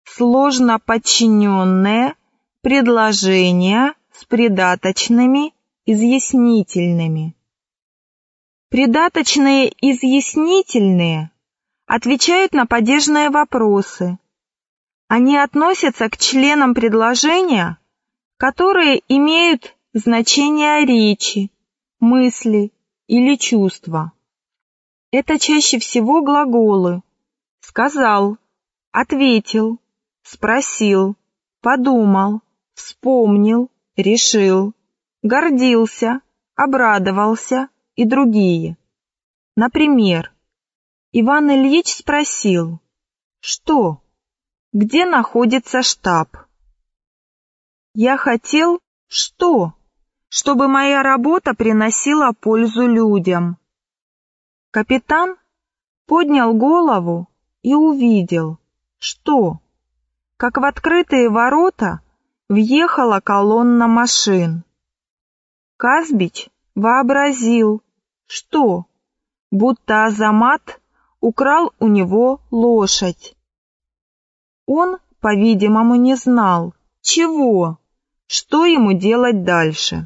сложно подчиненные предложения с придаточными изъяснительными. Придаточные изъяснительные отвечают на падежные вопросы. Они относятся к членам предложения, которые имеют значение речи, мысли или чувства. Это чаще всего глаголы «сказал», «ответил», «спросил», «подумал», «вспомнил», «решил», «гордился», «обрадовался» и другие. Например, Иван Ильич спросил: «Что? Где находится штаб?» Я хотел, что? Чтобы моя работа приносила пользу людям. Капитан поднял голову и увидел, что, как в открытые ворота, въехала колонна машин. Казбич вообразил, что, будто Азамат украл у него лошадь. Он, по-видимому, не знал, чего, что ему делать дальше.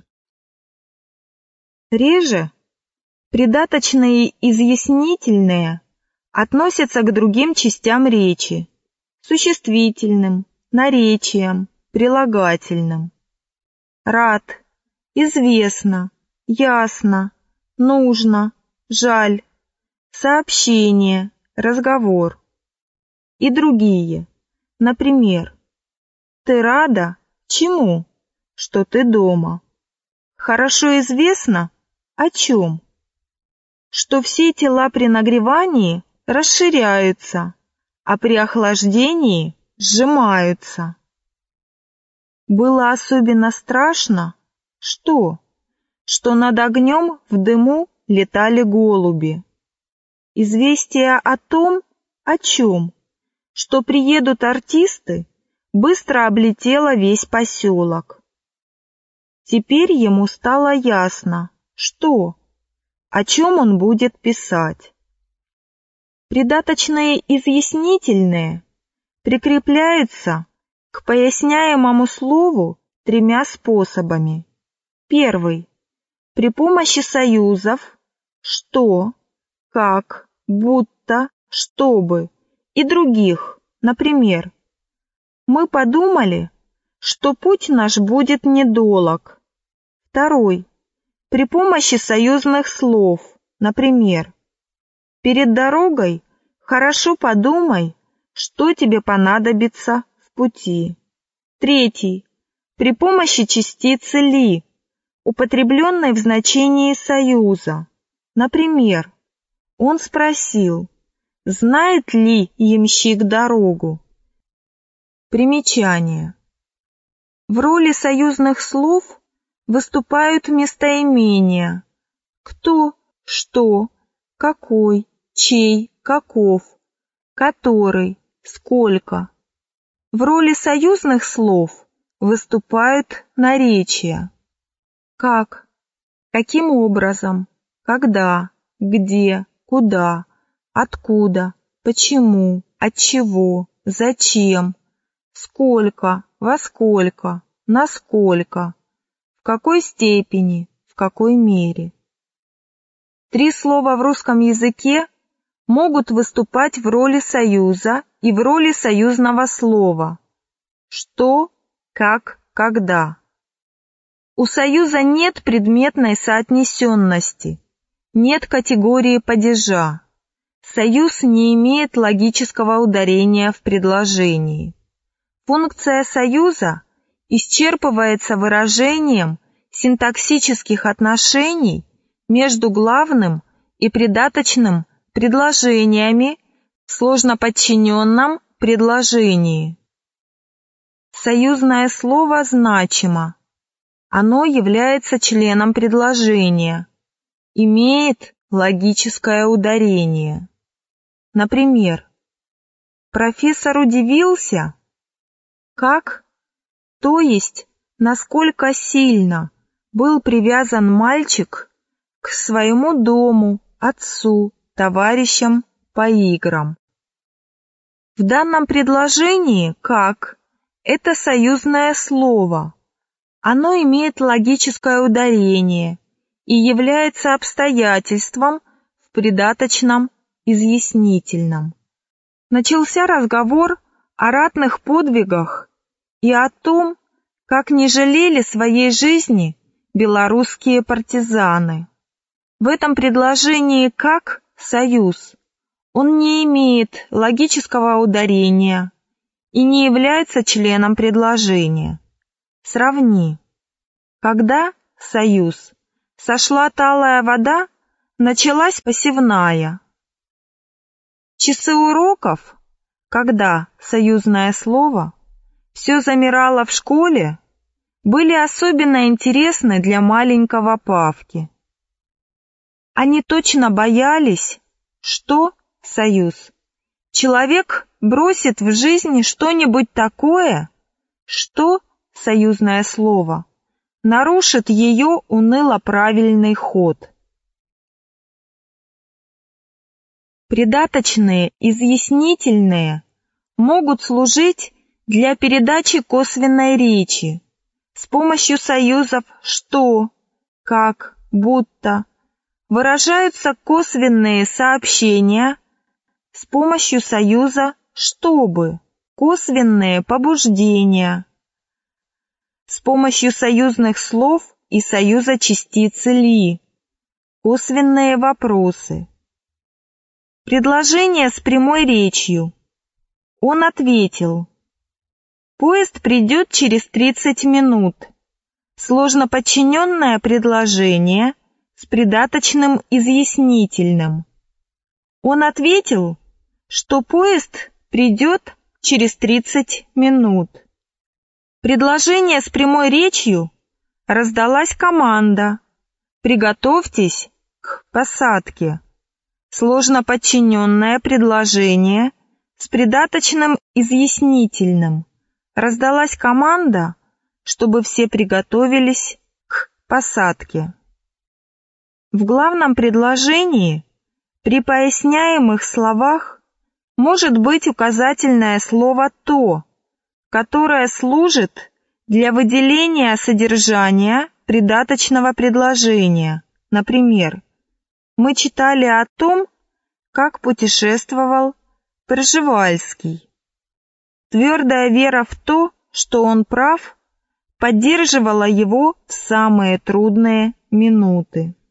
Реже придаточные изъяснительные относятся к другим частям речи, существительным, наречиям, прилагательным. Рад, известно, ясно, нужно, жаль, сообщение, разговор и другие. Например, ты рада? Чему? Что ты дома. Хорошо известно? О чем? Что все тела при нагревании расширяются, а при охлаждении сжимаются. Было особенно страшно, что над огнем в дыму летали голуби. Известие о том, о чем, что приедут артисты, быстро облетело весь поселок. Теперь ему стало ясно, что, о чем он будет писать. Придаточные изъяснительные прикрепляются к поясняемому слову тремя способами. Первый – при помощи союзов «что», «как», «будто», «чтобы» и других. Например, мы подумали, что путь наш будет недолог. Второй – при помощи союзных слов. Например, перед дорогой хорошо подумай, что тебе понадобится в пути. Третий – при помощи частицы «ли», употребленной в значении союза. Например, он спросил, знает ли ямщик дорогу. Примечание. В роли союзных слов выступают местоимения «кто», «что», «какой», «чей», «каков», «который», «сколько». В роли союзных слов выступают наречия «как», «каким образом», «когда», «где», «куда», «откуда», «почему», «отчего», «зачем», «сколько», «во сколько», «насколько», «в какой степени», «в какой мере». Три слова в русском языке могут выступать в роли союза и в роли союзного слова «что», «как», «когда». У союза нет предметной соотнесенности, нет категории падежа. Союз не имеет логического ударения в предложении. Функция союза исчерпывается выражением синтаксических отношений между главным и придаточным предложениями в сложноподчиненном предложении. Союзное слово значимо. Оно является членом предложения, имеет логическое ударение. Например, профессор удивился, как, то есть насколько сильно был привязан мальчик к своему дому, отцу, товарищам по играм. В данном предложении «как» — это союзное слово. Оно имеет логическое ударение и является обстоятельством в придаточном изъяснительном. Начался разговор о ратных подвигах и о том, как не жалели своей жизни белорусские партизаны. В этом предложении «как» — союз. Он не имеет логического ударения и не является членом предложения. Сравни. Когда — союз. Сошла талая вода, началась посевная. Часы уроков, когда — союзное слово, все замирало в школе, были особенно интересны для маленького Павки. Они точно боялись, что — союз. Человек бросит в жизни что-нибудь такое, что — союзное слово, нарушит ее уныло-правильный ход. Придаточные изъяснительные могут служить для передачи косвенной речи с помощью союзов «что», «как», «будто». Выражаются косвенные сообщения с помощью союза «чтобы», косвенные побуждения с помощью союзных слов и союза частицы «ли», косвенные вопросы. Предложение с прямой речью. Он ответил: «Поезд придет через 30 минут». Сложно подчиненное предложение с придаточным изъяснительным. Он ответил, что поезд придет через 30 минут. Предложение с прямой речью. Раздалась команда: «Приготовьтесь к посадке». Сложно подчиненное предложение с придаточным изъяснительным. Раздалась команда, чтобы все приготовились к посадке. В главном предложении при поясняемых словах может быть указательное слово «то», которое служит для выделения содержания придаточного предложения. Например, мы читали о том, как путешествовал Пржевальский. Твердая вера в то, что он прав, поддерживала его в самые трудные минуты.